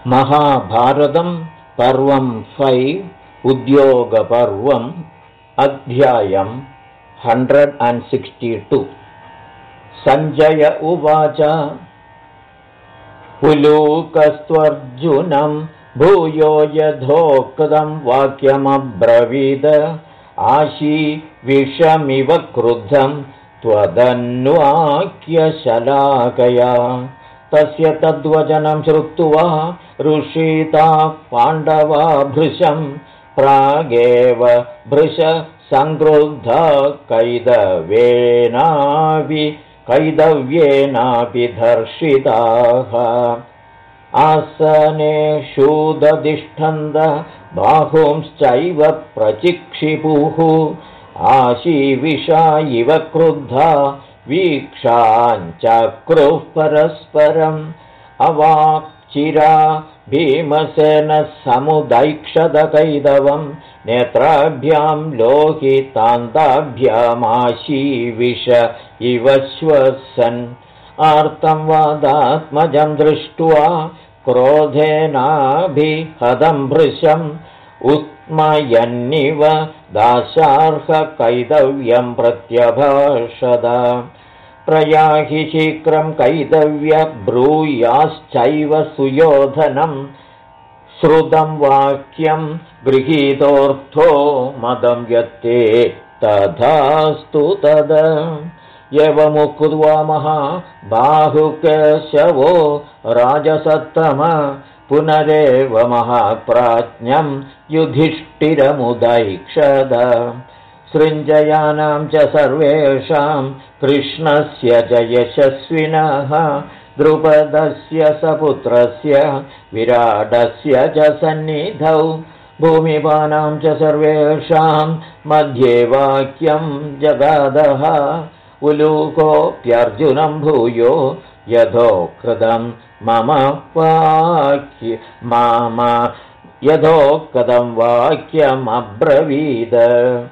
महाभारतं पर्वं 5 उद्योगपर्वम् अध्यायं 162। सञ्जय उवाच उलूकस्त्वर्जुनं भूयो यथोक्तं वाक्यमब्रवीद आशीविषमिव क्रुद्धं त्वदन्वाक्यशलाकया तस्य तद्वचनं श्रुत्वा ऋषिता पाण्डवा भृशं प्रागेव भृश संक्रुद्धा कैदव्येनापि दर्शिताः आसनेषुदधिष्ठन्त बाहुंश्चैव प्रचिक्षिपुः आशीविषा इव क्रुद्धा वीक्षाञ्चक्रुः परस्परम् अवाक्चिरा भीमसेनः समुदैक्षदकैदवं नेत्राभ्यां लोहितान्ताभ्यामाशीविष इव श्वसन् आर्तं वादात्मजं दृष्ट्वा क्रोधेनाभिहतं भृशम् उत्मयन्निव दाशार्हकैदव्यं प्रत्यभाषद प्रयाहि शीघ्रं कैदव्य ब्रूयाश्चैव सुयोधनं श्रुतं वाक्यं गृहीतोऽर्थो मदं यत्ते तथास्तु तद एवमुक्त्वा महाबाहुकेशवो राजसत्तम पुनरेव महाप्राज्ञं युधिष्ठिरमुदैक्षद सृञ्जयानां च सर्वेषां कृष्णस्य च यशस्विनः द्रुपदस्य सपुत्रस्य विराटस्य च सन्निधौ भूमिपानां च सर्वेषां मध्ये वाक्यं जगादः उलूकोऽप्यर्जुनं भूयो यथोक्तं मम यथोक्तं वाक्यमब्रवीद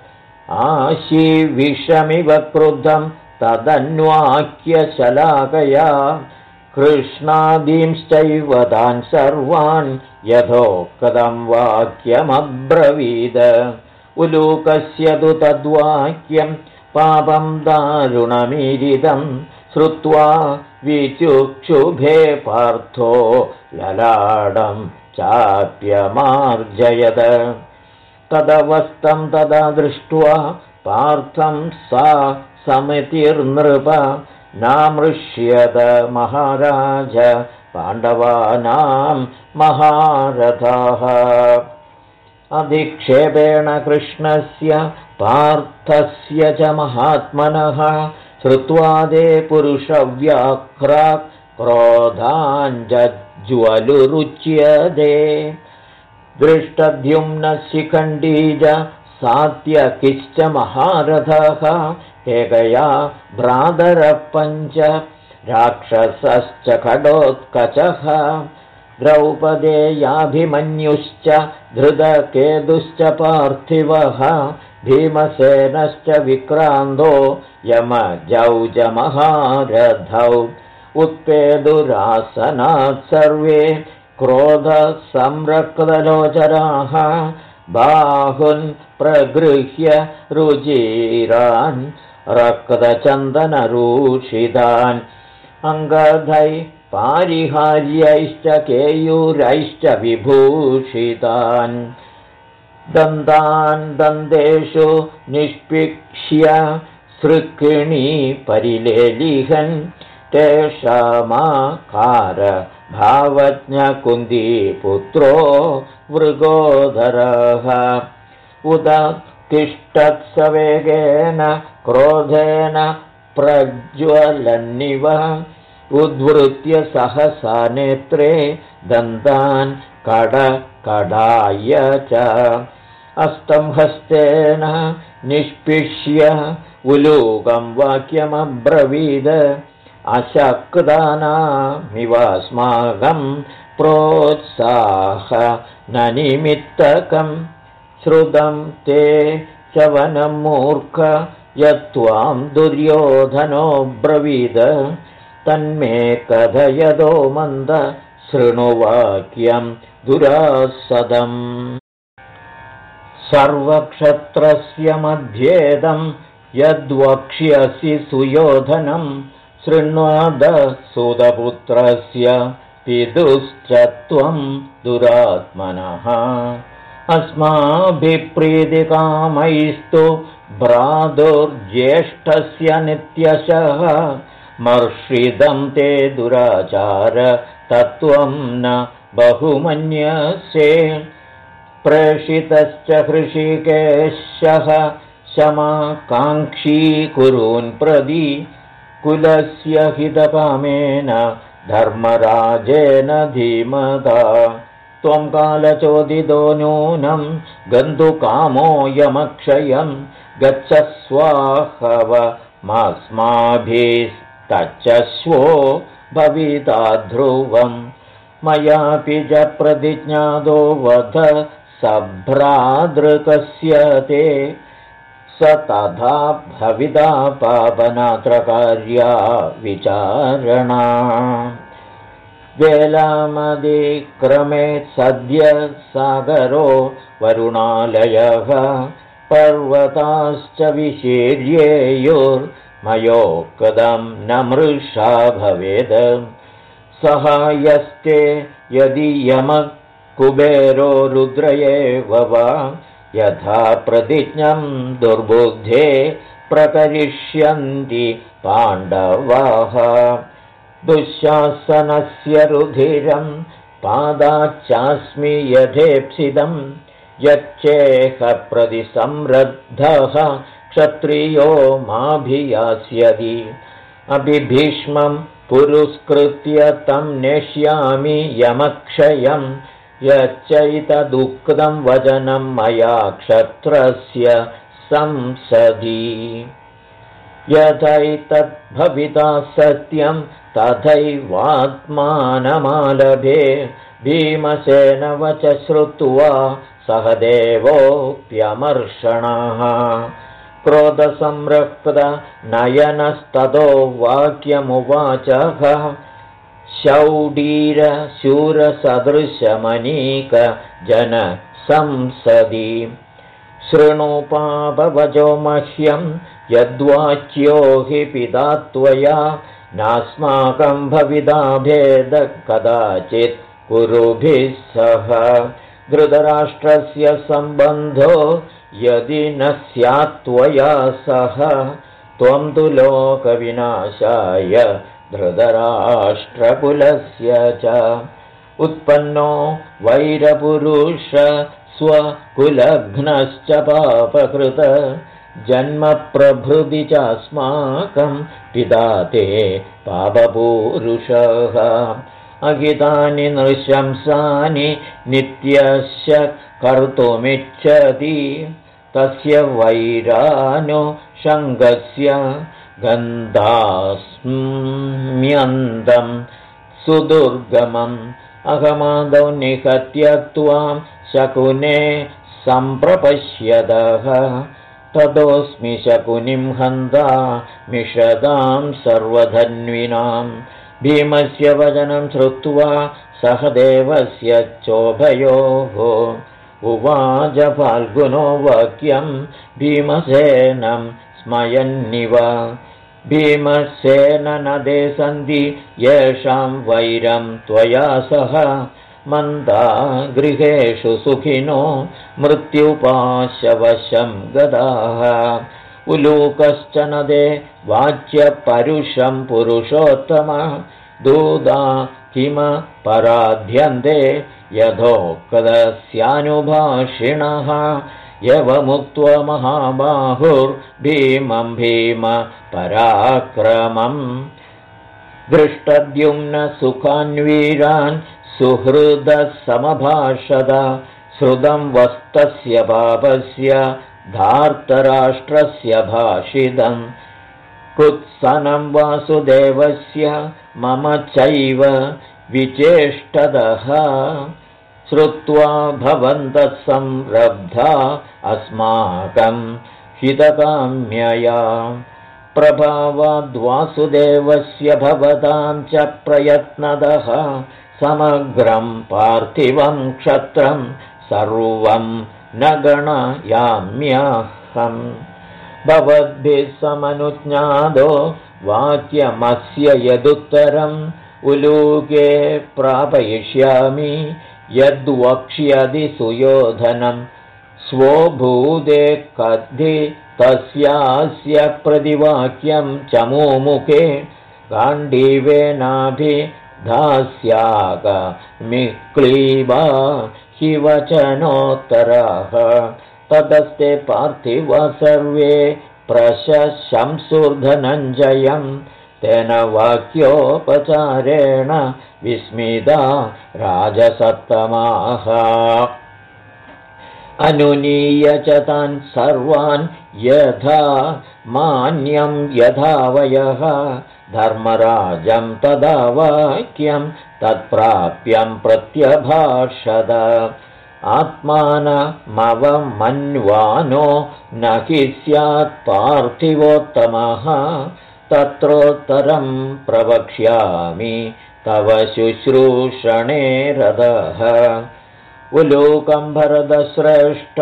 आशीविषमिव क्रुद्धं तदन्वाक्यशलाकया कृष्णादींश्चैव तान् सर्वान् यथोक्तं वाक्यमब्रवीद उलूकस्य तु तद्वाक्यं पापं दारुणमीरितं श्रुत्वा विचुक्षुभे पार्थो ललाडं चाप्यमार्जयद तदवस्थं तदा दृष्ट्वा पार्थं सा समितिर्नृप नामृष्यत महाराज पाण्डवानां महारथाः अधिक्षेपेण कृष्णस्य पार्थस्य च महात्मनः श्रुत्वा ते पुरुषव्याघ्रा क्रोधाञ्ज्वलुरुच्यते दृष्टद्युम्नः शिखण्डी च सात्यकिश्च महारथः हेगया भ्रातरः पञ्च राक्षसश्च खडोत्कचः द्रौपदेयाभिमन्युश्च धृतकेतुश्च पार्थिवः भीमसेनश्च विक्रान्तो यमजौजमहारथौ उत्पेदुरासनात् सर्वे क्रोधसंरक्तलोचनाः बाहुन् प्रगृह्य रुचिरान् रक्तचन्दनरूषितान् अङ्गदै पारिहार्यैश्च केयूरैश्च विभूषितान् दन्तान् दन्तेषु निष्पिक्ष्य सृक्किणी परिलेलिहन् तेषामाकार भावज्ञकुन्दीपुत्रो मृगोदरः उद तिष्ठत्सवेगेन क्रोधेन प्रज्वलन्निव उद्वृत्य सहसा नेत्रे दन्तान् कडकडाय च अस्तं हस्तेन निष्पिष्य उलूकं वाक्यमब्रवीद अशक्तानामिवास्माकं प्रोत्साह न निमित्तकं श्रुतं ते चवनं मूर्ख यत्त्वां दुर्योधनो ब्रवीद तन्मे कथयदो मन्द शृणुवाक्यं दुरासदम् सर्वक्षत्रस्य मध्येदं यद्वक्ष्यसि सुयोधनं शृण्वद सुतपुत्रस्य पितुश्च त्वं दुरात्मनः अस्माभिप्रीतिकामैस्तु भ्रातुर्ज्येष्ठस्य नित्यशः मर्षिदं ते दुराचार तत्त्वं न बहुमन्यसे प्रेषितश्च हृषिकेशः शमाकाङ्क्षी कुरून् प्रति कुलस्य हितकामेन धर्मराजेन धीमता त्वं कालचोदितो नूनं गन्तुकामोऽयमक्षयं गच्छ स्वाहवमस्माभिस्तच्चश्वो भविता ध्रुवम् मयापि च प्रतिज्ञातो वध सभ्रादृकस्य ते स तथा भविता पापनात्रकार्या विचारणा वेलामदिक्रमेत् सद्य सागरो वरुणालयः पर्वताश्च विशीर्येयुर्मयोक्तं न मृषा भवेद् सहायस्ते यदि यमः कुबेरो रुद्र एव वा यथा प्रतिज्ञं दुर्बुद्धे प्रकरिष्यन्ति पाण्डवाः दुःशासनस्य रुधिरं पादाच्चास्मि यथेप्सितं यच्चेह प्रतिसंरद्धः क्षत्रियो माभियास्यति अभिभीष्मं पुरस्कृत्य तं नेष्यामि यमक्षयं यच्चैतदुक्तं वचनं मया क्षत्रस्य संसदि यथैतद्भविता सत्यं तथैवात्मानमालभे भीमसेन वच श्रुत्वा सहदेवोऽप्यमर्षणः क्रोधसंरक्तनयनस्ततो वाक्यमुवाचः शौडीरशूरसदृशमनीकजनसंसदि शृणु पापवचो मह्यं यद्वाच्यो हि पिता त्वया नास्माकं भविता भेद कदाचित् कुरुभिः सह धृतराष्ट्रस्य सम्बन्धो यदि न स्यात् त्वया सह त्वं तु लोकविनाशाय धृतराष्ट्रकुलस्य च उत्पन्नो वैरपुरुष स्वकुलघ्नश्च पापकृत जन्मप्रभृति चास्माकं पिता ते पापपूरुषः अहितानि नृशंसानि नित्यस्य कर्तुमिच्छति तस्य वैरानुषङ्गस्य गन्धास्म्यन्तं सुदुर्गमम् अहमादौ निहत्य त्वां शकुने सम्प्रपश्यतः ततोऽस्मि शकुनिं हन्ता मिषदां सर्वधन्विनां भीमस्य वचनं श्रुत्वा सहदेवस्य चोभयोः उवाच फाल्गुनो वाक्यं भीमसेनं स्मयन्निव भीमसेन नदे सन्ति येषां वैरं त्वया सह मन्दा गृहेषु सुखिनो मृत्युपाशवशं गदाः उलूकश्च नदे वाच्यपरुषं पुरुषोत्तम दूदा किम पराध्यन्ते यथोक्तस्यानुभाषिणः यवमुक्त्वा महाबाहुर्भीमं भीम पराक्रमम् दृष्टद्युम्न सुखान्वीरान् सुहृदः समभाषद श्रुतं वस्तस्य पापस्य धार्तराष्ट्रस्य भाषितं कुत्सनं वासुदेवस्य मम चैव विचेष्टदः श्रुत्वा भवन्तः संरब्धा अस्माकं हितकाम्यया प्रभावाद्वासुदेवस्य भवतां च प्रयत्नदः समग्रं पार्थिवं क्षत्रं सर्वं न गणयाम्यहम् भवद्भिः समनुज्ञातो वाक्यमस्य यदुत्तरम् उलूके प्रापयिष्यामि यद्वक्ष्यति सुयोधनं स्वभूते कद्धि तस्यास्य प्रतिवाक्यं चमूमुखे गाण्डीवेनाभिधास्यागमिक्लीबा हि वचनोत्तरः ततस्ते पार्थिव सर्वे प्रशंसुर्धनञ्जयं तेन वाक्योपचारेण विस्मिता राजसत्तमाः अनुनीय च तान् सर्वान् यथा मान्यं यथावयः धर्मराजं तदा वाक्यं तत्प्राप्यं प्रत्यभाषद आत्मानमवमन्वानो न हि स्यात् पार्थिवोत्तमः तत्रोत्तरं प्रवक्ष्यामि तव शुश्रूषणे रदः उलूकं भरतश्रेष्ठ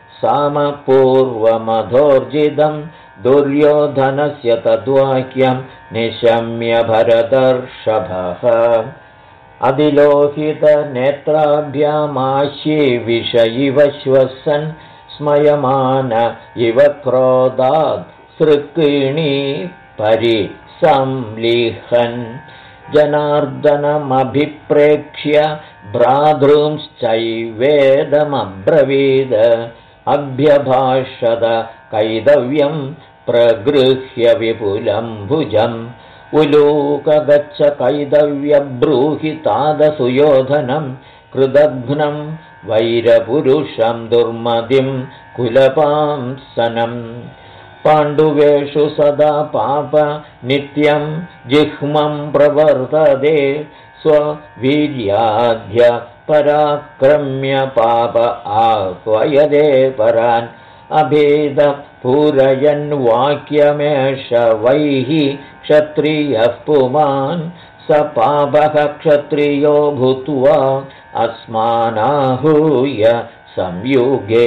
सामपूर्वमधोर्जितं दुर्योधनस्य तद्वाक्यं निशम्य भरतर्षभः अधिलोहितनेत्राभ्यामाशीविषयिव श्वसन् स्मयमान इव क्रोधात् सृक्किणी परिसंलिहन् जनार्दनमभिप्रेक्ष्य भ्रातॄंश्चैवेदमब्रवीद अभ्यभाषद कैदव्यं प्रगृह्य विपुलं भुजम् उलूक गच्छ कैदव्यब्रूहि तादसुयोधनं कृदघ्नं वैरपुरुषं दुर्मतिं कुलपांसनं पाण्डुवेषु सदा पाप नित्यं जिह्मं प्रवर्तते स्ववीर्याद्य पराक्रम्य पाप आह्वयदे परान् अभेद पूरयन् वाक्यमेष वैः क्षत्रियः पुमान् स पापः क्षत्रियो भूत्वा अस्मानाहूय संयुगे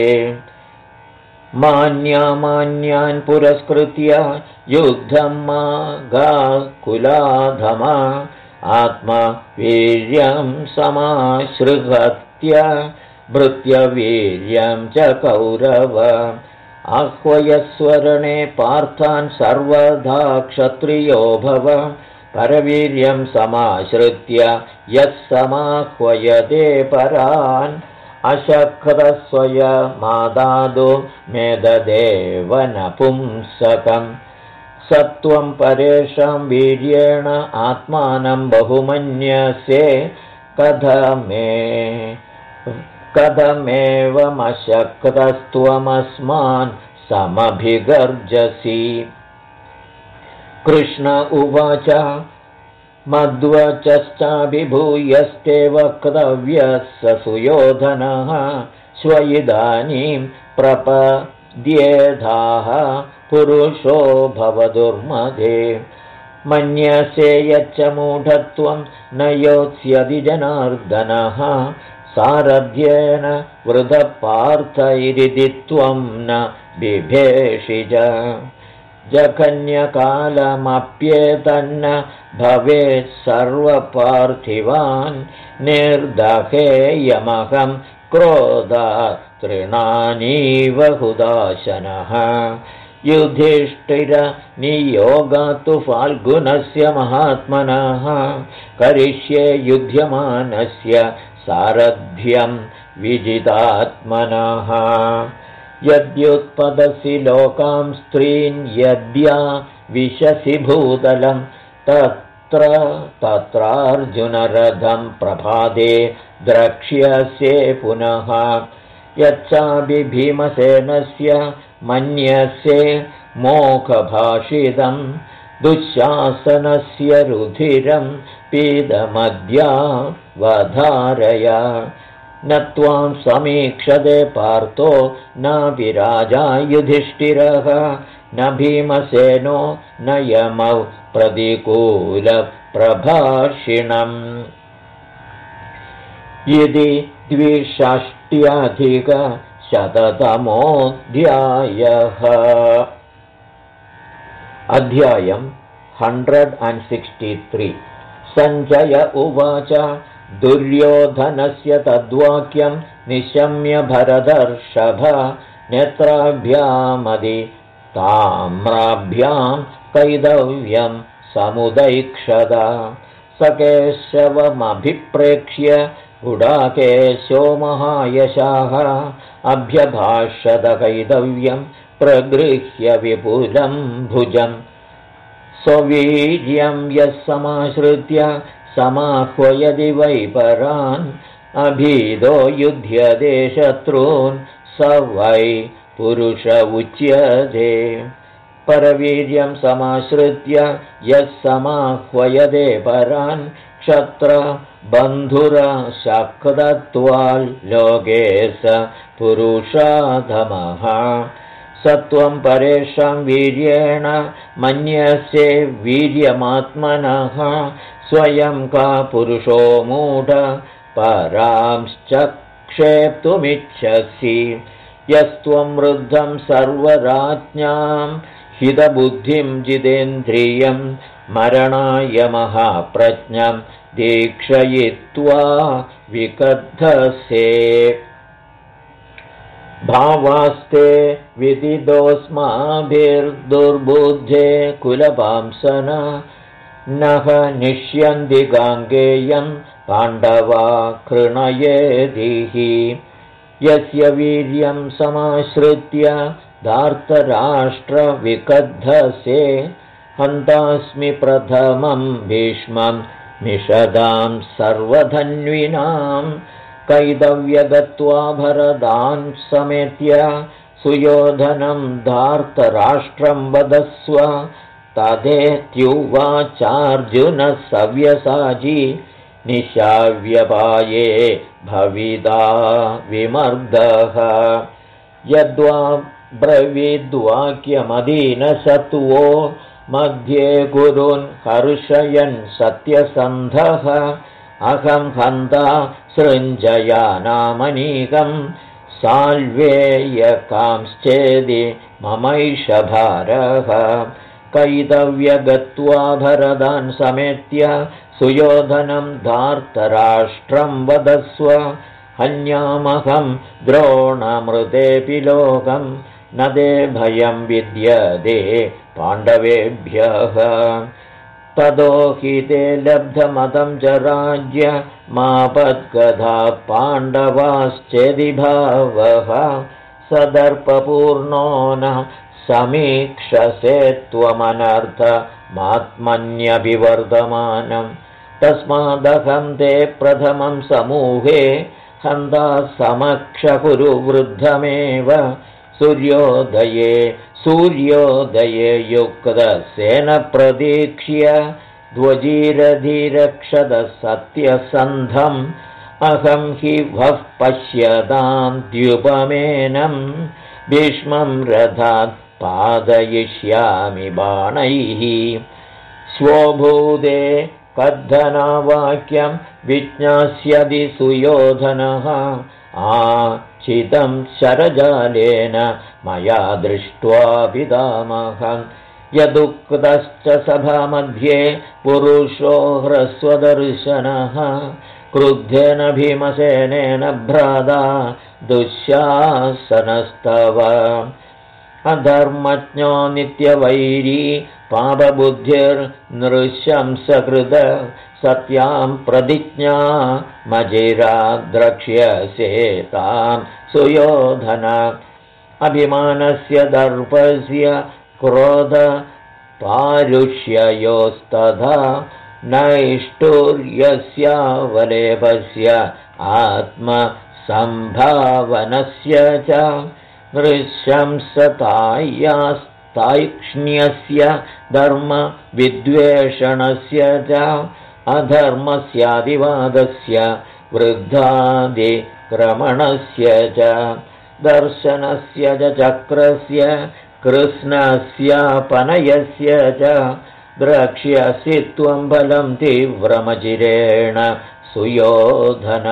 मान्यान् पुरस्कृत्य युद्धं मा गाकुलाधमा आत्मवीर्यं समाश्रित्य भृत्यवीर्यं च कौरव आह्वयस्वरणे पार्थान् सर्वदा क्षत्रियो भव परवीर्यं समाश्रित्य यः समाह्वयते परान् अशक्रस्वयमादादो मेददेव नपुंसकम् सत्वं परेषां वीर्येण आत्मानं बहुमन्यसे कथमेवमशक्रस्त्वमस्मान् समभिगर्जसि कृष्ण उवाच मद्वचश्चाभिभूयस्ते वक्तव्यः स सुयोधनः स्वइदानीं प्रपद्येधाः पुरुषो भवदुर्मदे मन्यसे यच्च मूढत्वं न योत्स्यति जनार्दनः सारथ्येन वृथपार्थैरिति त्वं न बिभेषिज जघन्यकालमप्येतन्न भवेत् सर्वपार्थिवान् निर्दहेयमहं क्रोधात् तृणानीव हुदाशनः युधिष्ठिरनियोगात्तु फाल्गुनस्य महात्मनः करिष्ये युध्यमानस्य सारथ्यं विजितात्मनः यद्युत्पदसि लोकां स्त्रीन् यद्या विशसि भूतलं तत्रार्जुनरथं प्रभाते द्रक्ष्यसे पुनः यच्चापि भीमसेनस्य मन्यसे मोखभाषितं दुःशासनस्य रुधिरं पीदमद्या वधारय न त्वां समीक्षते पार्थो न विराजा युधिष्ठिरः न भीमसेनो न यमौ प्रतिकूलप्रभाषिणम् इति 260 अध्यायम् 163 सञ्जय उवाच दुर्योधनस्य तद्वाक्यं निशम्य भरतर्षभ नेत्राभ्यामदि ताम्राभ्यां कैदव्यं समुदैक्षदा सकेशवमभिप्रेक्ष्य गुडाकेशो महायशाः अभ्यभाषत कैदव्यं प्रगृह्य विपुलं भुजं स्ववीर्यं यः समाश्रित्य समाह्वयदि वैपरान् अभीदो युध्यते शत्रून् स वै पुरुष उच्यते परवीर्यं समाश्रित्य यः समाह्वयते परान् क्षत्र बन्धुरशक्तत्वाल् लोके स पुरुषाधमः सत्वं परेषां वीर्येण मन्यसे वीर्यमात्मनः स्वयं का पुरुषो मूढ परांश्च क्षेप्तुमिच्छसि यस्त्वं वृद्धं सर्वराज्ञां हितबुद्धिं जितेन्द्रियं मरणाय महाप्रज्ञं दीक्षयित्वा विकद्धसे भावास्ते विदितोऽस्माभिर्दुर्बुद्धे कुलपांसन नः निष्यन्ति गाङ्गेयं पाण्डवा कृणयेदिः यस्य वीर्यं समाश्रित्य धार्तराष्ट्रविकद्धसे हन्तास्मि प्रथमं भीष्मं निषदां सर्वधन्विनां कैदव्यगत्वा भरदान् समेत्य सुयोधनं धार्तराष्ट्रं वदस्व तदेत्युवाचार्जुनः सव्यसाची निशाव्यपाये भविदा विमर्दः यद्वा ब्रवीद्वाक्यमदीनसत्त्वो मध्ये गुरुन् हर्षयन् सत्यसन्धः अहं हन्ता सृञ्जयानामनीकं साल्वेयकांश्चेदि ममैष भारः कैदव्यगत्वा भरदान् समेत्य सुयोधनं धार्तराष्ट्रं वदस्व हन्यामहं द्रोणमृतेऽपि लोकं न ते भयं विद्यते पाण्डवेभ्यः ततो हि ते लब्धमतं च राज्य मापद्गधा पाण्डवाश्चेदि भावः सदर्पपूर्णो न समीक्षसे त्वमनर्थमात्मन्यभिवर्धमानं तस्मादहं ते प्रथमं समूहे हन्ता समक्षकुरु वृद्धमेव सूर्योदये युक्तसेन प्रतीक्ष्य ध्वजीरधिरक्षद सत्यसन्धम् अहं हि वः पश्यतां द्युपमेनं भीष्मं रथात् पादयिष्यामि बाणैः स्वभूते कद्धनावाक्यं विज्ञास्यति सुयोधनः चितं शरजालेन मया दृष्ट्वा पितामहं यदुक्तश्च सभामध्ये पुरुषो ह्रस्वदर्शनः क्रुद्धेन भीमसेनेन भ्राता दुःशासनस्तव अधर्मज्ञो नित्यवैरी पापबुद्धिर्नृशंसकृत सत्यां प्रतिज्ञा मजिरा द्रक्ष्यसे तां सुयोधन अभिमानस्य दर्पस्य क्रोधपारुष्ययोस्तथा नैष्ठुर्यस्यावलेपस्य आत्मसम्भावनस्य च नृशंसतायास्तैक्ष्ण्यस्य धर्मविद्वेषणस्य च अधर्मस्यादिवादस्य वृद्धादिक्रमणस्य च दर्शनस्य च चक्रस्य कृष्णस्यापनयस्य च द्रक्ष्यसि त्वं बलं तीव्रमचिरेण सुयोधन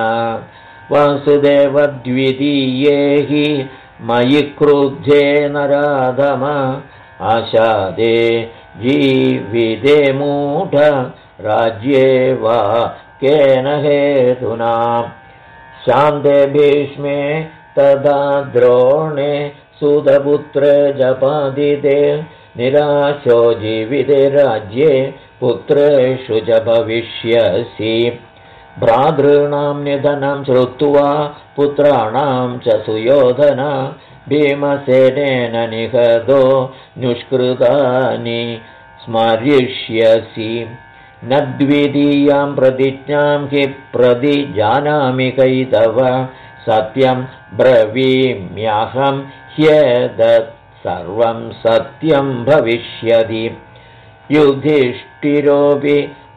वासुदेवद्वितीये हि मयि क्रुद्धे नराधम आशादे जीविते मूढ राज्ये वा केन हेतुना शान्ते भीष्मे तदा द्रोणे सुतपुत्रे जपादिते निराशो जीविते राज्ये पुत्रेषु च भविष्यसि भ्रातॄणां निधनं श्रुत्वा पुत्राणां च सुयोधन भीमसेनेन निहतो निष्कृतानि स्मरिष्यसि न द्वितीयां प्रतिज्ञां हि प्रतिजानामि कैतव सत्यं ब्रवीम्यहं ह्येतत् सर्वं सत्यं भविष्यति युधिष्ठिरोऽपि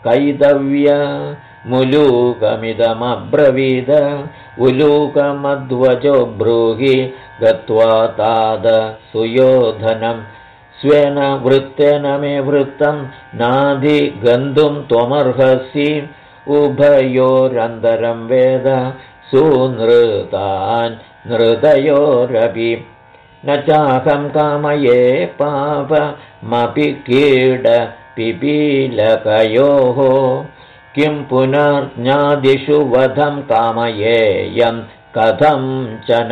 कैतव्यमुलूकमिदमब्रवीद उलूकमध्वजो ब्रूहि गत्वा ताद सुयोधनं स्वेन वृत्तेन मे वृत्तं नाधिगन्तुं त्वमर्हसि उभयोरन्तरं वेद सुनृतान् नृतयोरपि न चाहं कामये पापमपि कीडपिपीलकयोः किं पुनर्ज्ञादिषु वधं कामयेयं कथं च न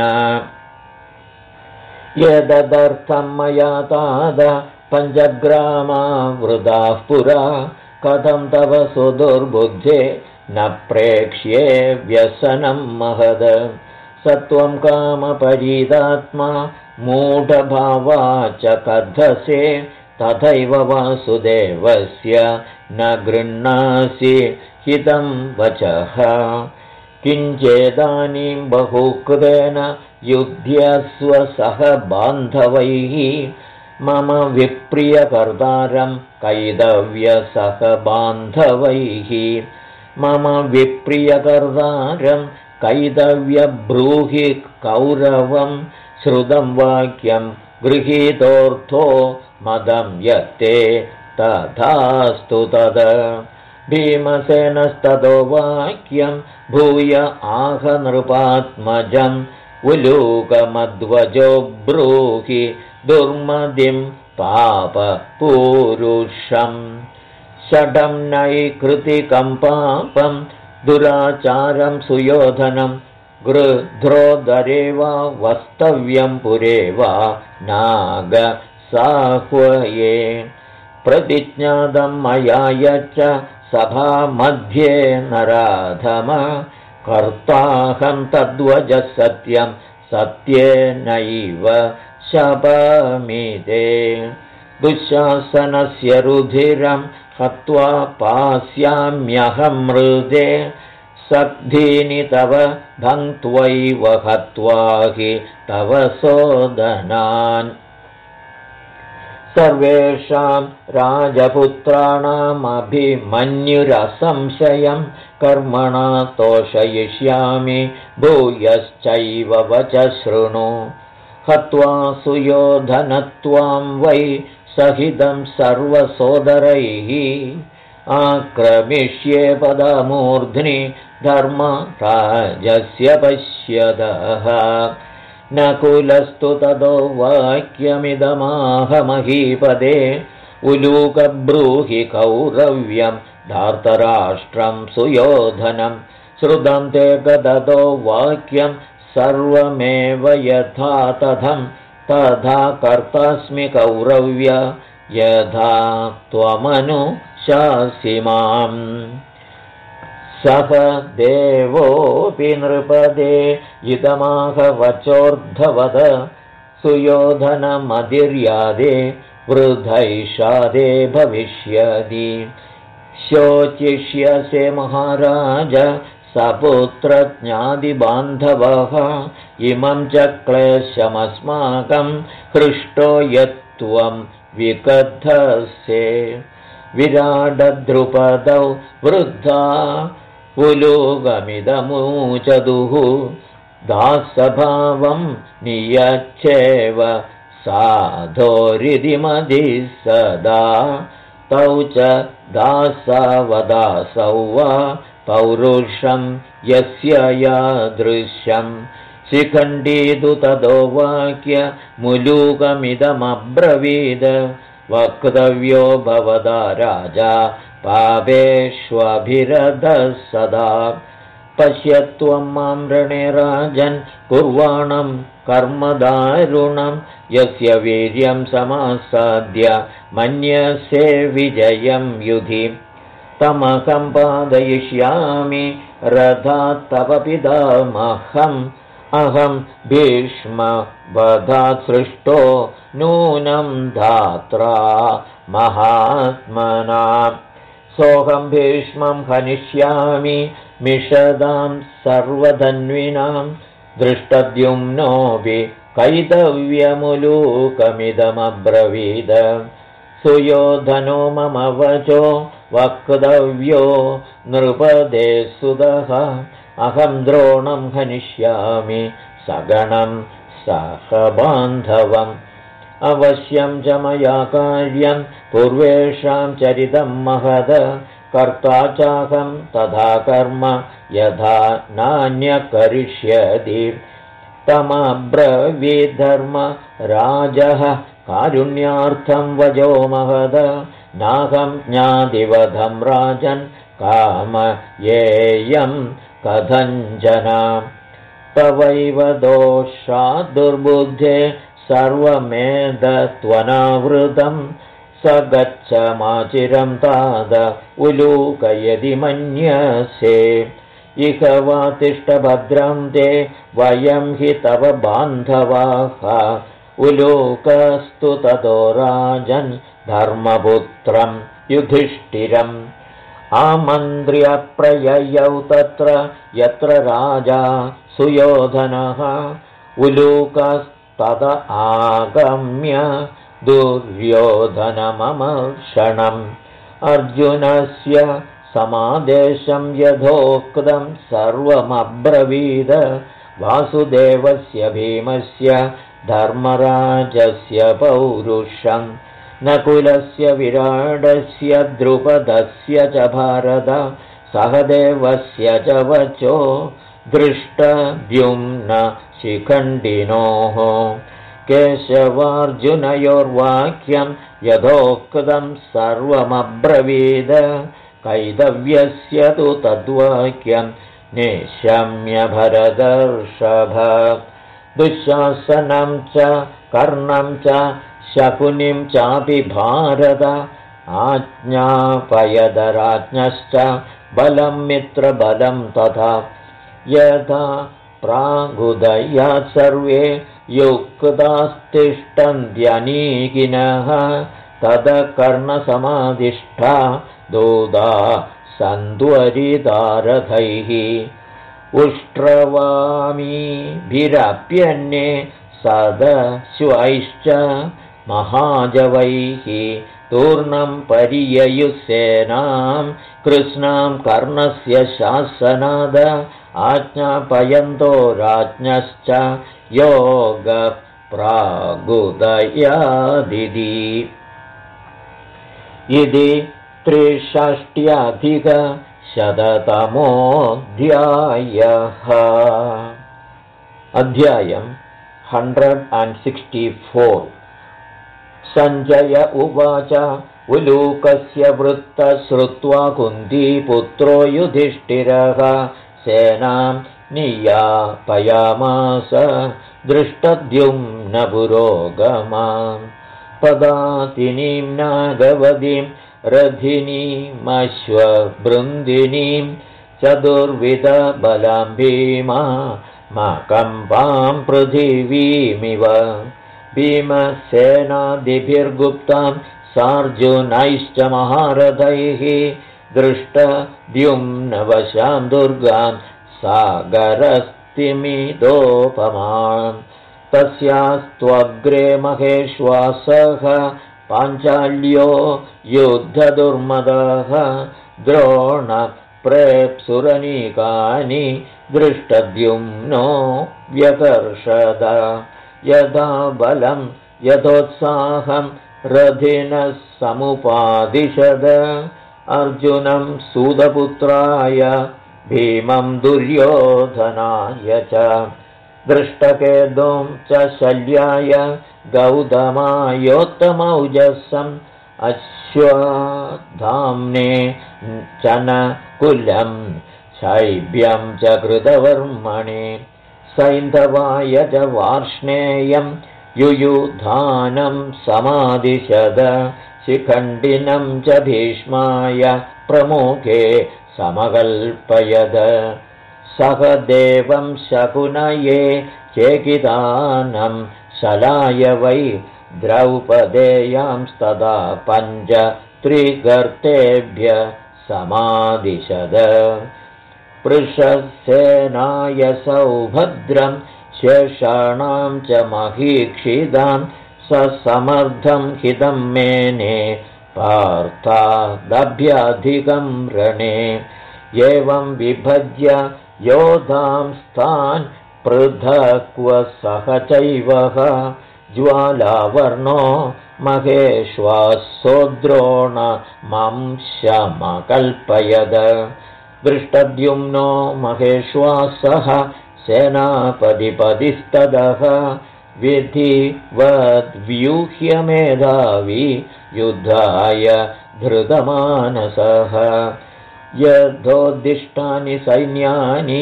यदर्थं मया ताद पञ्चग्रामा वृदाः पुरा कथं तव सुदुर्बुद्धे न प्रेक्ष्ये व्यसनं महद सत्वं कामपरीतात्मा मूढभावा च कथसे तथैव वासुदेवस्य न गृह्णासि हितं वचः किञ्चेदानीं बहुकृतेन युध्यस्व सह बान्धवैः मम विप्रियकर्तारं कैदव्यसह बान्धवैः मम विप्रियकर्तारं कैदव्यब्रूहि कौरवं श्रुतं वाक्यं गृहीतोऽर्थो मदं यत्ते तथास्तु तद भीमसेनस्ततो वाक्यं भूय आह नृपात्मजम् उलूकमध्वजो ब्रूहि दुर्मदिं पापपूरुषम् षडं नैकृतिकं पापं दुराचारं सुयोधनं गृध्रोदरे वा वस्तव्यं पुरे वा नागसाह्वये प्रतिज्ञातं मया यच्च सभामध्ये नराधम कर्ताहं तद्वजः सत्यं सत्येनैव शपामिते दुःशासनस्य रुधिरं हत्वा पास्याम्यहं मृदे सद्धीनि तव भङ्क्त्वैव हत्वा हि तव सोदनान् सर्वेषां राजपुत्राणामभिमन्युरसंशयं कर्मणा तोषयिष्यामि भूयश्चैव वच शृणु हत्वा सुयोधनत्वां वै सहितं सर्वसोदरैः आक्रमिष्ये पदमूर्ध्नि धर्मराजस्य पश्यतः नकुलस्तु ततो वाक्यमिदमाहमहीपदे उलूकब्रूहि कौरव्यं धार्तराष्ट्रं सुयोधनं श्रुतं ते गदतो वाक्यं सर्वमेव यथा तथं तथा कर्तास्मि कौरव्य यथा त्वमनुशासि माम् सह देवोऽपि नृपदे इदमाह वचोर्धवद सुयोधनमधिर्यादे वृद्धैषादे भविष्यति शोचिष्यसे महाराज सपुत्रज्ञादिबान्धवः इमं च क्लेशमस्माकं हृष्टो यत्त्वं विकथसे विराडद्रुपदौ वृद्धा उलूकमिदमूचदुः दासभावं नियच्छेव साधोरिदिमधिः सदा तौ च दासावदासौ वा पौरुषं यस्य यादृशं शिखण्डीतु ततो वाक्यमुलूकमिदमब्रवीद वक्तव्यो भवदा राजा पापेष्वभिरतः सदा पश्यत्वं मां रणे राजन् कुर्वाणं कर्मदारुणं यस्य वीर्यं समासाद्य मन्यसे विजयं युधि तमहं पादयिष्यामि रथात् तव पितामहम् अहं भीष्मवधात् सृष्टो नूनं धात्रा महात्मना सोऽहं भीष्मं हनिष्यामि मिषदां सर्वधन्विनां दृष्टद्युम्नोऽपि कैतव्यमुलूकमिदमब्रवीद सुयोधनो मम वचो वक्तव्यो नृपदे सुतः अहं द्रोणं हनिष्यामि सगणं सहबान्धवम् अवश्यं च मया कार्यं पूर्वेषां चरितं महद कर्ता चाहं तथा कर्म यथा नान्यकरिष्यति तमब्रवीद्धर्मराजः कारुण्यार्थं वजो महद नाहं ज्ञातिवधं राजन् कामयेयं कथञ्चन तवैव दोषात् दुर्बुद्धे सर्वमेधत्वनावृतं स गच्छ माचिरं ताद उलूकयदि मन्यसे इह वा तिष्ठभद्रं ते वयं हि तव बान्धवाः उलूकस्तु ततो राजन् धर्मपुत्रं युधिष्ठिरम् आमन्त्र्य प्रययौ तत्र यत्र राजा सुयोधनः उलूकस्तद आगम्य दुर्योधनममर्षणम् अर्जुनस्य समादेशं यथोक्तं सर्वमब्रवीद वासुदेवस्य भीमस्य धर्मराजस्य पौरुषम् नकुलस्य विराडस्य द्रुपदस्य च भारत सहदेवस्य च वचो दृष्टद्युम्न शिखण्डिनोः केशवार्जुनयोर्वाक्यं यथोक्तं सर्वमब्रवीद कैदव्यस्य तु तद्वाक्यं निशम्य भरतर्षभ दुःशासनं च कर्णं च शकुनिं चापि भारत आज्ञापयदराज्ञश्च बलं मित्रबलं तथा यथा प्रागुदयात् सर्वे युक्तास्तिष्ठन्त्यनीकिनः तद कर्णसमाधिष्ठा दूदा सन्त्वरितारथैः उष्ट्रवामीभिरप्यन्ये सदश्वैश्च महाजवैः तूर्णं परिययुसेनां कृष्णां कर्णस्य शासनाद आज्ञापयन्तो राज्ञश्च योगप्रागुदयादिति इति 63-शततमोऽध्यायः। अध्यायं 164। सञ्जय उवाच उलूकस्य वृत्तः श्रुत्वा कुन्तीपुत्रो युधिष्ठिरः सेनां नियापयामास दृष्टद्युम्न पुरोगमां पदातिनीं नागवतीं रथिनीमश्वबृन्दिनीं चतुर्विधबलां भीमा माकम्पां पृथिवीमिव भीमसेनादिभिर्गुप्तां सार्जुनैश्च महारथैः दृष्टद्युम्नवशां दुर्गां सागरस्तिमिदोपमां तस्यास्त्वग्रे महेश्वासः पाञ्चाल्यो युद्धदुर्मदः द्रोणप्रेप्सुरनीकानि दृष्टद्युम्नो व्यकर्षद यदा बलं यथोत्साहं रथिनः समुपादिशद अर्जुनं सूतपुत्राय भीमं दुर्योधनाय च दृष्टकेतुं च शल्याय गौतमायोत्तमौजसम् अश्वत्थाम्ने च नकुलं शैब्यं च कृतवर्मणे सैन्धवाय च वार्ष्णेयं युयुधानं समादिशद शिखण्डिनं च भीष्माय प्रमुखे समकल्पयद सह देवं शकुनये चेकितानं शलाय वै द्रौपदेयांस्तदा पञ्च त्रिगर्तेभ्य समादिशद पृषसेनाय सौभद्रं शेषाणां च महीक्षितां समर्थं हितं मेने पार्थादभ्यधिकं रणे एवं विभज्य योधांस्तान् पृथक्व सहचैवः ज्वालावर्णो महेश्वासोद्रोणमंशमकल्पयद दृष्टद्युम्नो महेश्वासः सेनापतिपतिस्तदः विधिवद्व्यूह्य मेधावी युद्धाय धृतमानसः यथोद्दिष्टानि सैन्यानि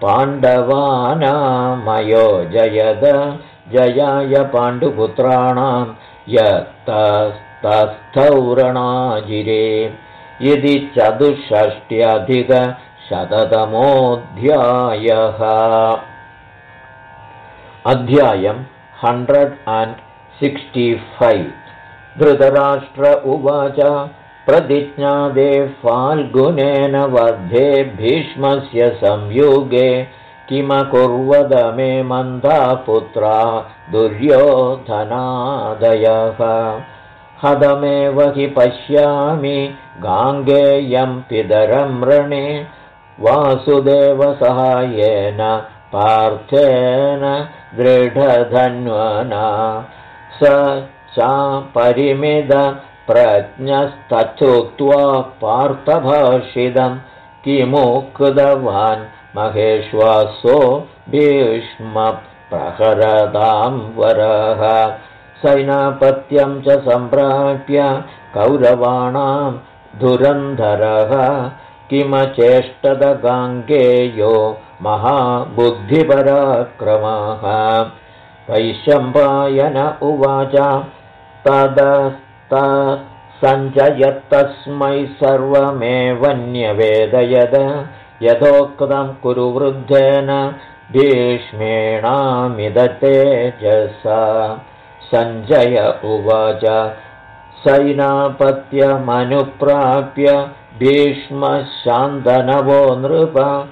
पाण्डवानामयोजयद जयाय पाण्डुपुत्राणां यतस्तस्थौरणाजिरे यदि 64-शततमोऽध्यायः। अध्यायम् 165। धृतराष्ट्र उवाच प्रतिज्ञादे फाल्गुनेन वद्धे भीष्मस्य संयुगे किमकुर्वद मे मन्दा पुत्रा दुर्योधनादयः हदमेव हि पश्यामि गाङ्गेयं पितरं रणे वासुदेवसहायेन पार्थेन दृढधन्वना स चापरिमिद प्रज्ञस्तच्छुत्वा पार्थभाषितं किमुक्तवान् महेश्वासो भीष्मप्रहरतां वरः सैनापत्यं च सम्प्राप्य कौरवाणां धुरन्धरः किमचेष्टद गाङ्गेयो महाबुद्धिपराक्रमः वैशम्पायन उवाच तदस्तसञ्जयत्तस्मै सर्वमेवन्यवेदयद यथोक्तं कुरु वृद्धेन भीष्मेणामिदतेजसा सञ्जय उवाच सैनापत्यमनुप्राप्य भीष्मशान्तनवो नृप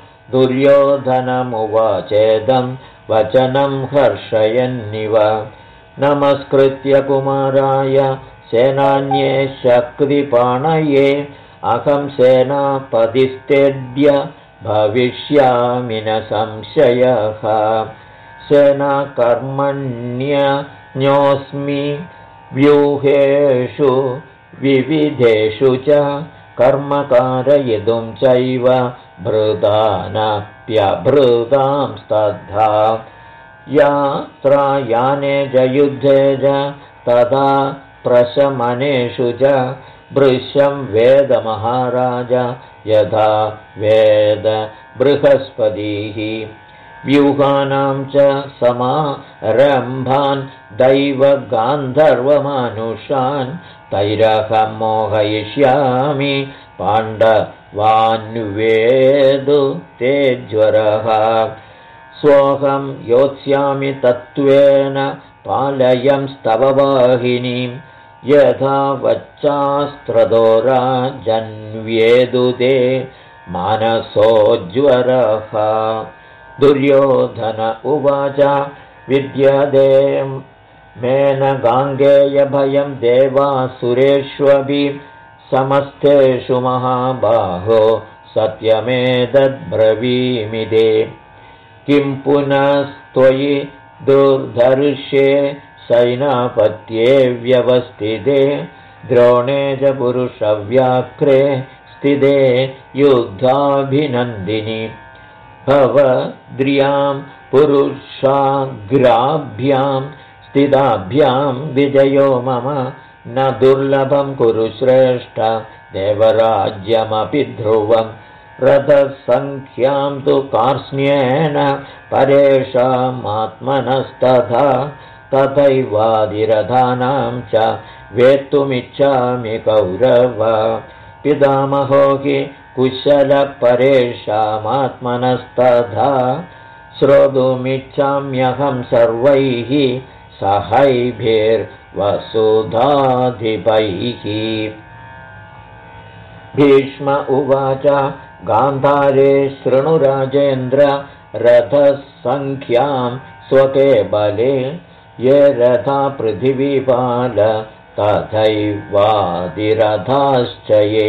दुर्योधनमुवाचेदं वचनं हर्षयन्निव नमस्कृत्य कुमाराय सेनान्ये शक्तिपाणये अहं सेनापतिस्तेद्य भविष्यामि न संशयः सेनाकर्मण्यज्ञोऽस्मि व्यूहेषु विविधेषु च कर्म कारयितुं चैव भृतानप्यभृतां स्तद्धा यात्रायाने च युद्धे च तथा प्रशमनेषु च भृशं वेद महाराज यथा वेद बृहस्पतिः व्यूहानां च समारम्भान् दैवगान्धर्वमानुषान् तैरहं मोहयिष्यामि पाण्डवान्वेदु ते ज्वरः सोऽहं योत्स्यामि तत्त्वेन पालयंस्तव वाहिनीं यथा वच्चास्त्रदोराजन्व्येदुते मानसोज्वरः दुर्योधन उवाच विद्यते मेन गाङ्गेयभयं देवासुरेष्वपि समस्तेषु महाबाहो सत्यमेतद्ब्रवीमिदे किं पुनस्त्वयि दुर्धर्षे सैनापत्ये व्यवस्थिते द्रोणे च पुरुषव्याघ्रे स्थिते युद्धाभिनन्दिनि भवद्र्यां पुरुषाग्राभ्यां स्थिताभ्यां विजयो मम न दुर्लभं कुरु श्रेष्ठ देवराज्यमपि ध्रुवं रथसङ्ख्यां तु कार्ष्ण्येन परेषामात्मनस्तथा तथैवादिरथानां च वेत्तुमिच्छामि कौरव पितामहो हि कुशलपरेषामात्मनस्तथा श्रोतुमिच्छाम्यहं सर्वैः सहैभिर्वसुधाधिपैः भीष्म उवाच गान्धारे शृणुराजेन्द्र रथसङ्ख्यां स्वके बले ये रथा पृथिवीपाल तथैवादिरथाश्च ये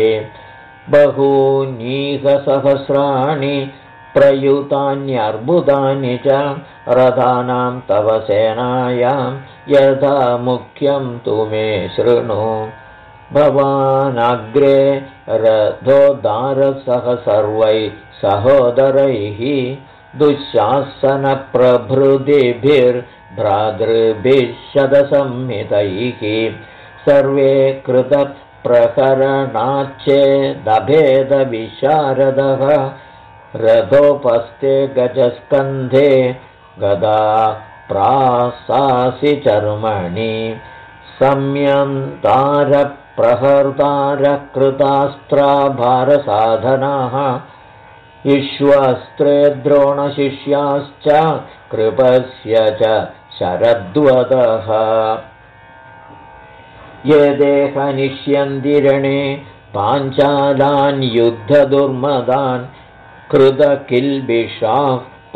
बहूनीकसहस्राणि प्रयुतान्यर्बुदानि च रथानां तव सेनायां यथा मुख्यं तु मे शृणु भवानग्रे रथोद्धारसह सर्वैः सहोदरैः दुःशासनप्रभृतिभिर्भ्रातृभिः शतसंहितैः सर्वे कृतप्रकरणाच्चेदभेदविशारदः रथोपस्थे गजस्कन्धे गदा प्रासासि चर्मणि संयन्तारप्रहर्तारकृतास्त्राभारसाधनाः विश्वास्त्रे द्रोणशिष्याश्च कृपस्य च शरद्वदः ये देहनिष्यन्दिरणे पाञ्चालान् युद्धदुर्मदान् कृतकिल्बिषाः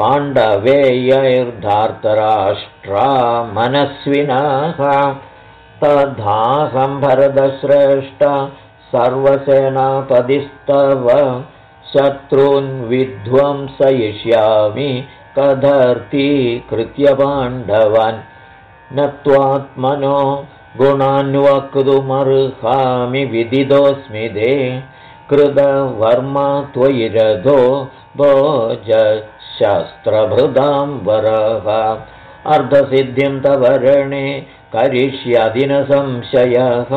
पाण्डवेयैर्धार्तराष्ट्रा मनस्विनः तथाहं भरतश्रेष्ठ सर्वसेनापतिस्तव शत्रून् विध्वंसयिष्यामि कदर्थीकृत्य पाण्डवान् न त्वात्मनो गुणान्वक्तुमर्हामि विदितोऽस्मि ते कृतवर्मा त्वयि रथो भोजशस्त्रभृतां वरः अर्धसिद्धिं तव रणे करिष्यति न संशयः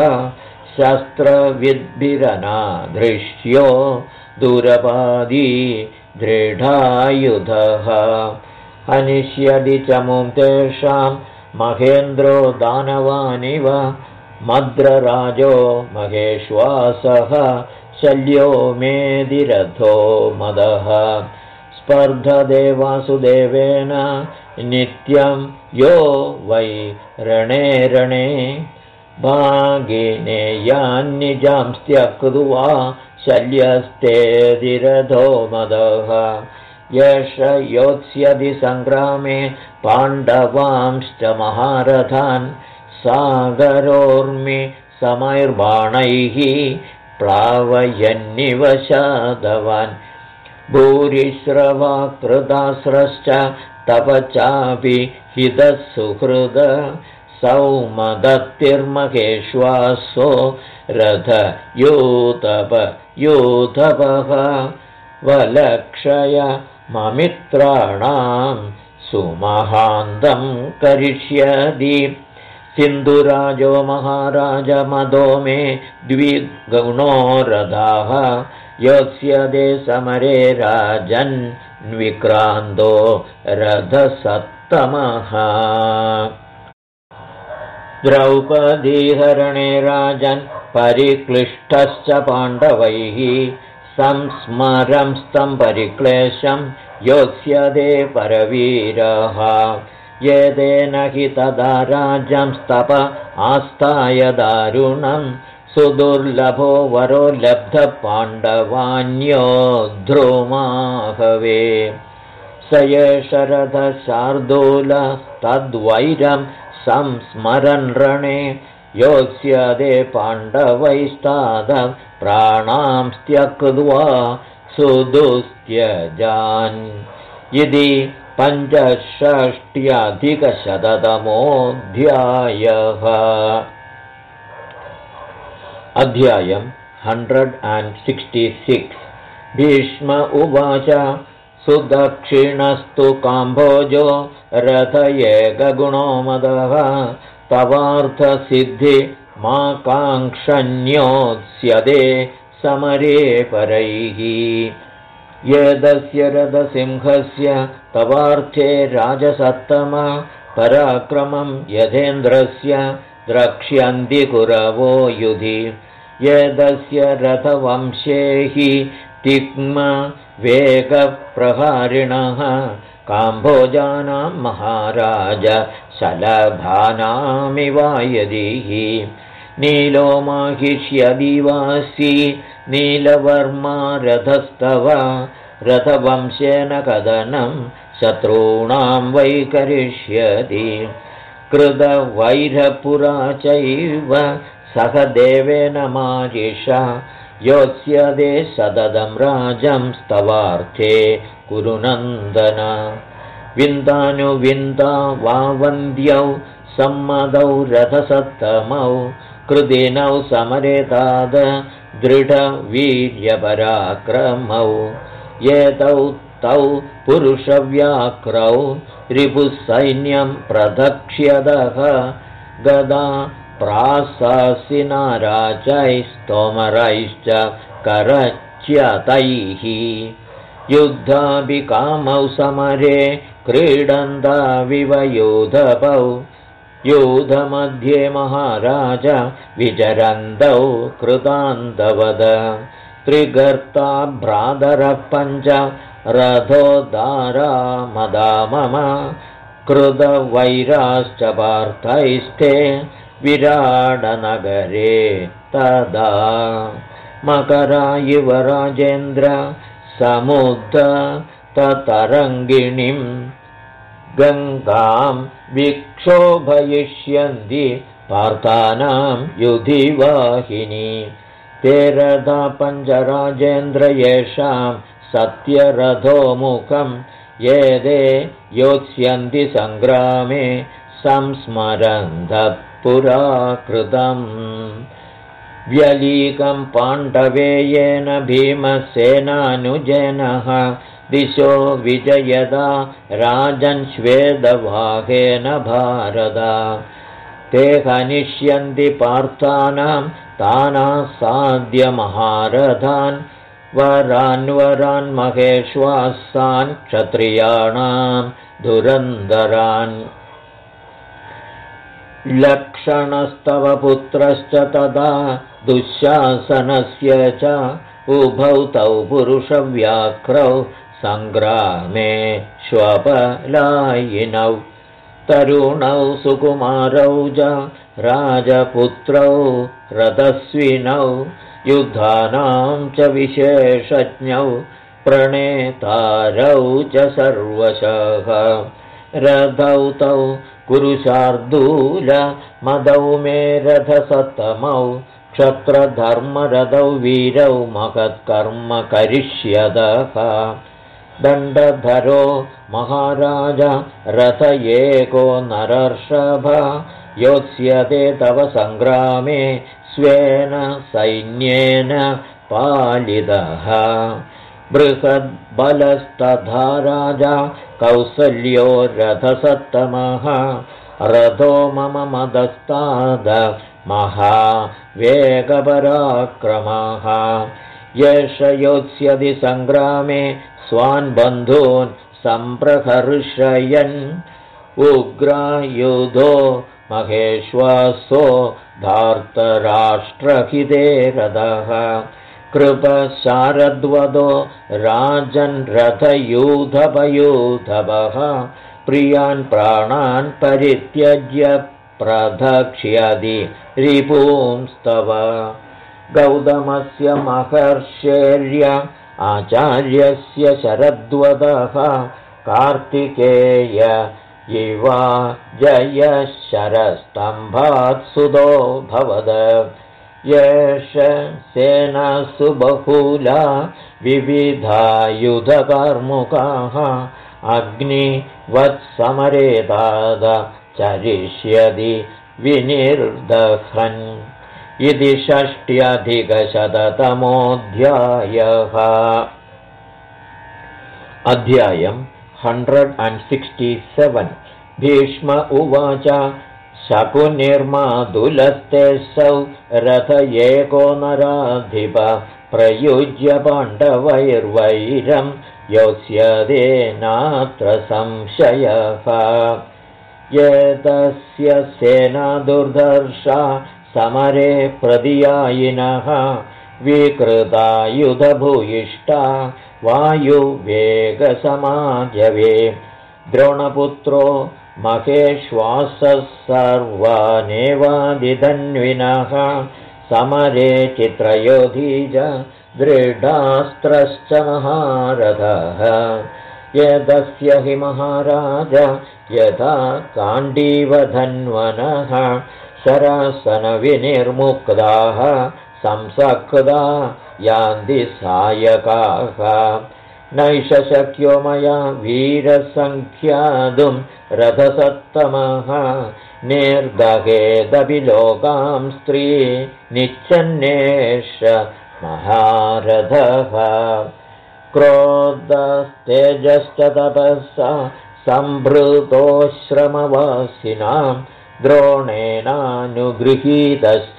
शस्त्रविद्भिरनाधृष्यो दूरपादी दृढायुधः हनिष्यति च मुं तेषां महेन्द्रो दानवानिव मद्रराजो महेश्वासः शल्यो मेदिरथो मदः स्पर्धते वासुदेवेन नित्यं यो वै रणे रणे भागिनेयान्निजां त्यक्त्वा शल्यस्तेदिरथो मदः यश योत्स्यति सङ्ग्रामे पाण्डवांश्च महारथान् सागरोर्मि समैर्बाणैः प्लावयन्निव शाधवान् भूरिश्रवा कृतास्रश्च तप चापि हितः सुहृद सौमदत्तिर्महेश्वासो रथयूतपः वलक्षय ममित्राणां सुमहान्तं करिष्यति सिन्धुराजो महाराजमदो मे द्विगुणो रथाः योत्स्यते समरे राजन् विक्रान्तो रथसत्तमः द्रौपदीहरणे राजन् परिक्लिष्टश्च पाण्डवैः संस्मरंस्तं परिक्लेशं योत्स्यते परवीरः येदेन हि तदा राजं स्तप आस्थाय दारुणं सुदुर्लभो वरो लब्धः पाण्डवान्यो ध्रुमाहवे स एष रथशार्दूल तद्वैरं संस्मरन् रणे योत्स्यते पाण्डवैस्ताद प्राणां त्यक्त्वा सुदुस्त्यजान् इति 65 अधिकशततमोऽध्यायः। अध्यायम् 166 भीष्म उवाच सुदक्षिणस्तु काम्भोजो रथयेकगुणो मदः तवार्थसिद्धि मा काङ्क्षण्योत्स्यदे समरे परैः यदस्य रथसिंहस्य तवार्थे राजसत्तम पराक्रमं यथेन्द्रस्य द्रक्ष्यन्ति कुरवो युधि यदस्य रथवंशे हि तिग्म वेगप्रहारिणः काम्भोजानां महाराज शलभानामिवायदिः नीलो माहिष्यदिवासी नीलवर्मा रथस्तव रथवंशेन कदनं शत्रूणां वै करिष्यति कृतवैरपुरा चैव सह देवेन मारिषा योत्स्यदे सततं राजं स्तवार्थे कुरुनन्दन विन्दानुविन्दा वावन्द्यौ सम्मदौ रथसत्तमौ कृदिनौ समरेताद दृढवीर्यपराक्रमौ एतौ तौ पुरुषव्याक्रौ रिपुः सैन्यं प्रदक्ष्यदः गदा प्रासासिनाराचैस्तोमरैश्च करच्यतैः युद्धाभिकामौ समरे क्रीडन्ताविव यूधपौ यूधमध्ये महाराज विचरन्तौ कृतान्तवद त्रिगर्ता भ्रातरः पञ्च रथोद्धारा मदा मम कृतवैराश्च पार्थैस्ते विराडनगरे तदा मकरा इव राजेन्द्र समुद्रतरङ्गिणीं गङ्गां विक्षोभयिष्यन्ति पार्थानां युधिवाहिनी ते रथा पञ्चराजेन्द्र येषां सत्यरथोमुखं येदे योत्स्यन्ति सङ्ग्रामे संस्मरन्तः पुराकृतम् व्यलीकं पाण्डवेयेन भीमसेनानुजेनः दिशो विजयदा राजन् श्वेतवाहेन भारत ते हनिष्यन्ति पार्थानां तानासाद्य महारथान् वरान् महेश्वासान् क्षत्रियाणां धुरन्धरान् लक्षणस्तव पुत्रश्च तदा दुःशासनस्य च उभौ तौ पुरुषव्याक्रौ सङ्ग्रामे श्वपलायिनौ तरुणौ सुकुमारौ च राजपुत्रौ रथस्विनौ युद्धानां च विशेषज्ञौ प्रणेतारौ च सर्वशः रथौ तौ कुरुशार्दूल मदौ मे रथसत्तमौ क्षत्रधर्मरथौ वीरौ महत्कर्म करिष्यतः दण्डधरो महाराज रथ एको नरर्षभ योत्स्यते तव सङ्ग्रामे स्वेन सैन्येन पालितः बृहद्बलस्तथा राजा कौसल्यो रथसत्तमः रथो मम मदस्ताद महावेगपराक्रमः येष योत्स्यति सङ्ग्रामे स्वान् बन्धून् सम्प्रहर्षयन् उग्रायुधो महेश्वासो धार्तराष्ट्रहिते रथः कृपशारद्वदो राजन् रथयूथपयूथपः प्रियान् प्राणान् परित्यज्य प्रदक्ष्यति रिपुंस्तव गौतमस्य महर्षेर्य आचार्यस्य शरद्वदः कार्तिकेय इवा जयशरस्तम्भात् सुतो भवद येष सेनासु बहुला विविधायुधकर्मुकाः अग्निवत्समरेताद चरिष्यति विनिर्दहन् इति 60-अधिकशततमोऽध्यायः। अध्यायम् 167। भीष्म उवाच शकुनिर्मातुलस्तेऽसौ रथ एको नराधिप प्रयुज्य पाण्डवैर्वैरं योत्स्यते नात्र संशयः। एतस्य सेना दुर्धर्षा समरे प्रदियायिनः विकृतायुधभूयिष्टा वायुवेगसमाजवे। द्रोणपुत्रो महेश्वासः सर्वानेवादिधन्विनः समरे चित्रयोधीज दृढास्त्रश्च महारथः। यदस्य हि महाराज यथा काण्डीवधन्वनः शरासनविनिर्मुक्ताः संसक्ता यान्ति सायकाः। नैष शक्यो मया वीरसङ्ख्यातुं रथसत्तमः निर्दहेदपि लोकां स्त्री निच्छन्नेष महारथः। क्रोधस्तेजश्च तपसा सम्भृतोश्रमवासिनां द्रोणेनानुगृहीतश्च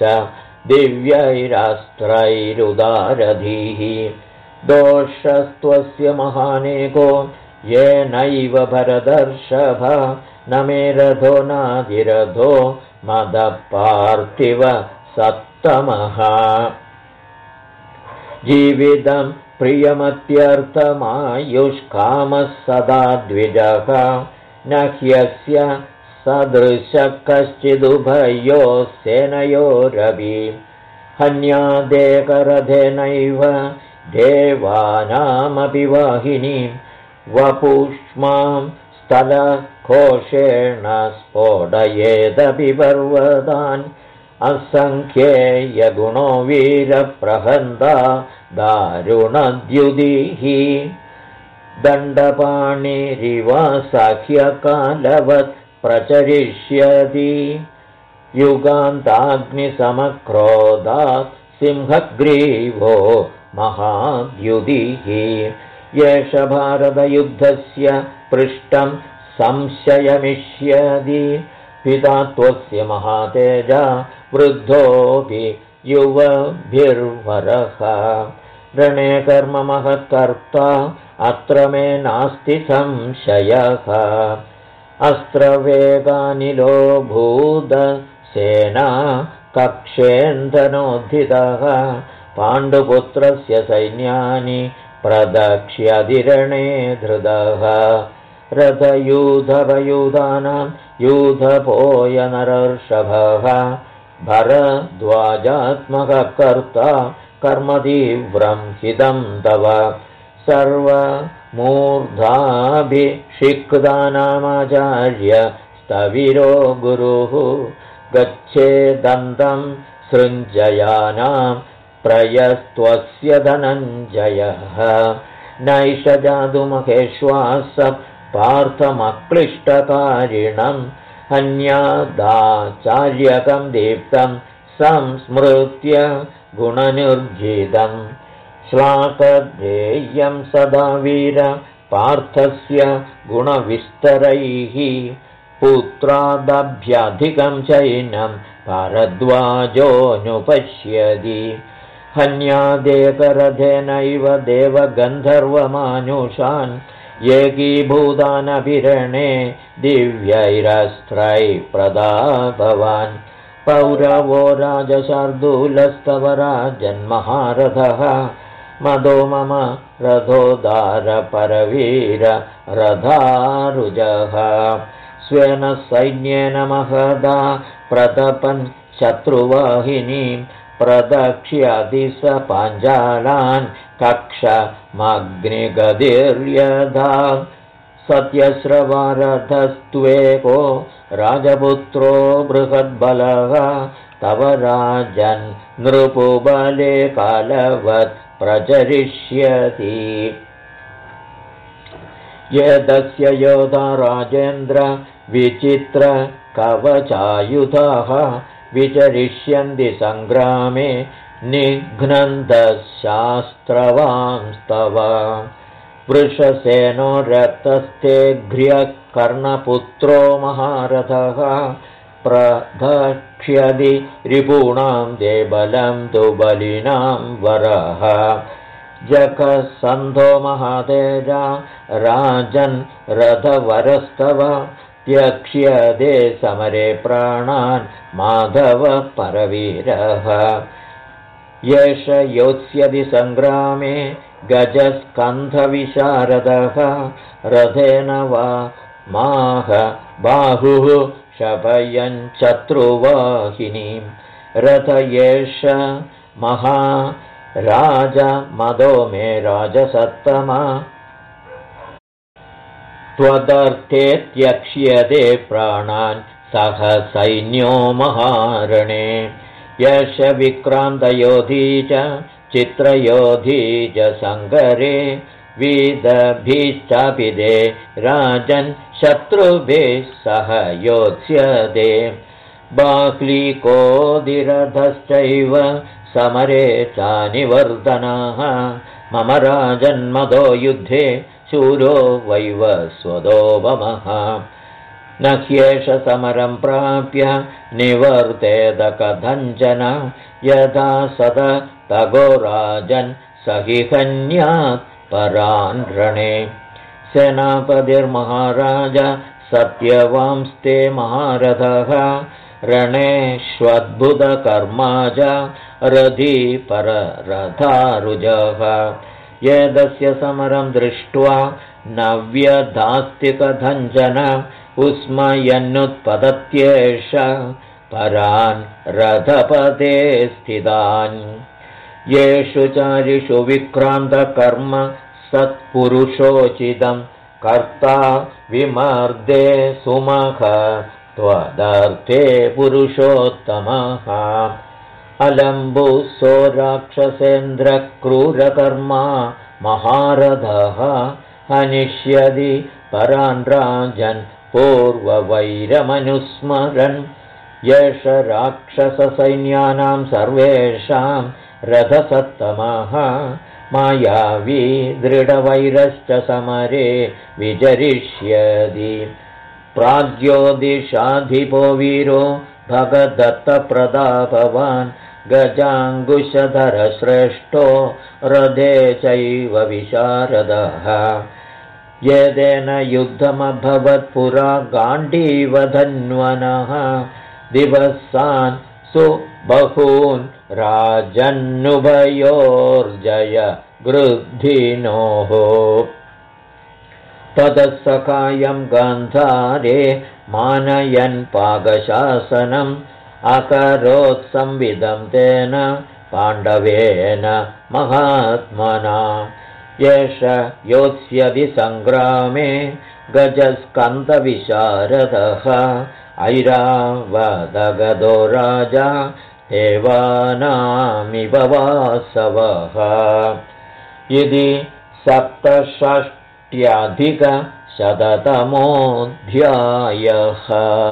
दिव्यैरास्त्रैरुदारधीः। दोषस्त्वस्य महानेको येनैव भरतर्षभ न मे रथो नाधिरथो मदपार्थिव सत्तमः। जीवितं प्रियमत्यर्थमायुष्कामः सदा द्विजः न ह्यस्य सदृशः कश्चिदुभयोः सेनयोरपि। हन्यादेकरथेनैव देवानामपि वाहिनीं वपुष्मां स्थलकोशेण स्फोटयेदपि पर्वतान्। असङ्ख्येयगुणो वीरप्रहन्ता दारुणद्युतिः दण्डपाणिरिवासाख्यकालवत् प्रचरिष्यति। युगान्ताग्निसमक्रोधात् सिंहग्रीवो महाद्युतिः। एष भारतयुद्धस्य पृष्ठं संशयमिष्यति। पिता त्वस्य महातेजा वृद्धोऽपि युवभिर्वरः। रणे कर्म महत्कर्ता अत्र मे नास्ति संशयः। अस्त्रवेगानिलो भूतसेना कक्षेन्दनोद्धितः। पाण्डुपुत्रस्य सैन्यानि प्रदक्ष्यधिरणे धृतः। रथयूथभयूधानां यूथपोयनरर्षभः भरद्वाजात्मकः कर्ता कर्मतीव्रं हितं तव। सर्वमूर्धाभिषिक्तानामाचार्य स्थविरो गुरुः गच्छेदन्तं सृञ्जयानां प्रयस्त्वस्य धनञ्जयः। नैष जातुमहेश्वास पार्थमक्लिष्टकारिणं हन्यादाचार्यकं दीप्तं संस्मृत्य गुणनिर्जितं। श्लाकधेयं सदा वीर पार्थस्य गुणविस्तरैः पुत्रादभ्यधिकं चैनं भारद्वाजोऽनुपश्यति। हन्यादेकरथेनैव देवगन्धर्वमानुषान् एकीभूतानभिरणे दिव्यैरस्त्रैः प्रदाभवान्। पौरवो राजशार्दूलस्तव राजन्महारथः मदो मम रथोदारपरवीर रथारुजः। स्वेन सैन्येन महदा प्रतपन् शत्रुवाहिनीं प्रदक्ष्यति स पाञ्चालान् कक्षमग्निगतिर्यथा। सत्यश्रवारथस्त्वेको राजपुत्रो बृहद्बलः तव राजन् नृपुबले कालवत् प्रचरिष्यति। यदस्य योधा राजेन्द्र विचित्र कवचायुधाः विचरिष्यन्ति सङ्ग्रामे निघ्नन्तशास्त्रवांस्तव वृषसेनो रक्तस्तेघ्र्यः कर्णपुत्रो महारथः प्रदक्ष्यति रिपूणां देबलं तु बलिनां वरः जगत्सन्धो महातेजा राजन् रथवरस्तव त्यक्ष्यते समरे प्राणान् माधवः परवीरः येष योत्स्यति सङ्ग्रामे गजस्कन्धविशारदः रथेन वा माह बाहुः शपयन् शत्रुवाहिनीं रथ एष महाराज मदो मे राजसत्तमा त्वदर्थे त्यक्ष्यते प्राणान् सह सैन्यो महारणे यश विक्रान्तयोधी च चित्रयोधी च सङ्गरे विदभिश्चापिदे राजन् शत्रुभिः सह योत्स्यते बाह्लीकोदिरथश्चैव समरे चानिवर्तनाः मम राजन्मदो युद्धे शूरो वैवस्वदोपमः न ह्येष समरं प्राप्य निवर्तेत कथञ्चन यथा सद तगो राजन् सहिहन्यात् परान् रणे सेनापतिर्महाराज सत्यवांस्ते महारथः रणेष्वद्भुतकर्मा च रथी पररथारुजः एतस्य समरं दृष्ट्वा नव्यधास्ति कथञ्चन उस्मयन्नुत्पतत्येष परान् रथपते स्थितान् येषु चारिषु विक्रान्तकर्म सत्पुरुषोचितं कर्ता विमर्दे सुमख त्वदर्थे पुरुषोत्तमः अलम्बुसो राक्षसेन्द्रक्रूरकर्मा महारथः हनिष्यति परान् राजन् पूर्ववैरमनुस्मरन् येष राक्षससैन्यानां सर्वेषां रथसत्तमः मायावी दृढवैरश्च समरे विचरिष्यति प्राग्योदिशाधिपो वीरो भगदत्तप्रतापवान् गजाङ्कुशधरश्रेष्ठो रथे चैव विशारदः येदेन युद्धमभवत्पुरा गाण्डीवधन्वनः दिवसान् सुबहून् राजन्नुभयोर्जय गृद्धिनोः ततः सखायं गान्धारे मानयन् पाकशासनम् अकरोत्संविदं तेन पाण्डवेन महात्मना येष योत्स्यति सङ्ग्रामे गजस्कन्धविशारदः ऐरावतगतो राजा देवानामिव वासवः इति 67 अधिकशततमोऽध्यायः।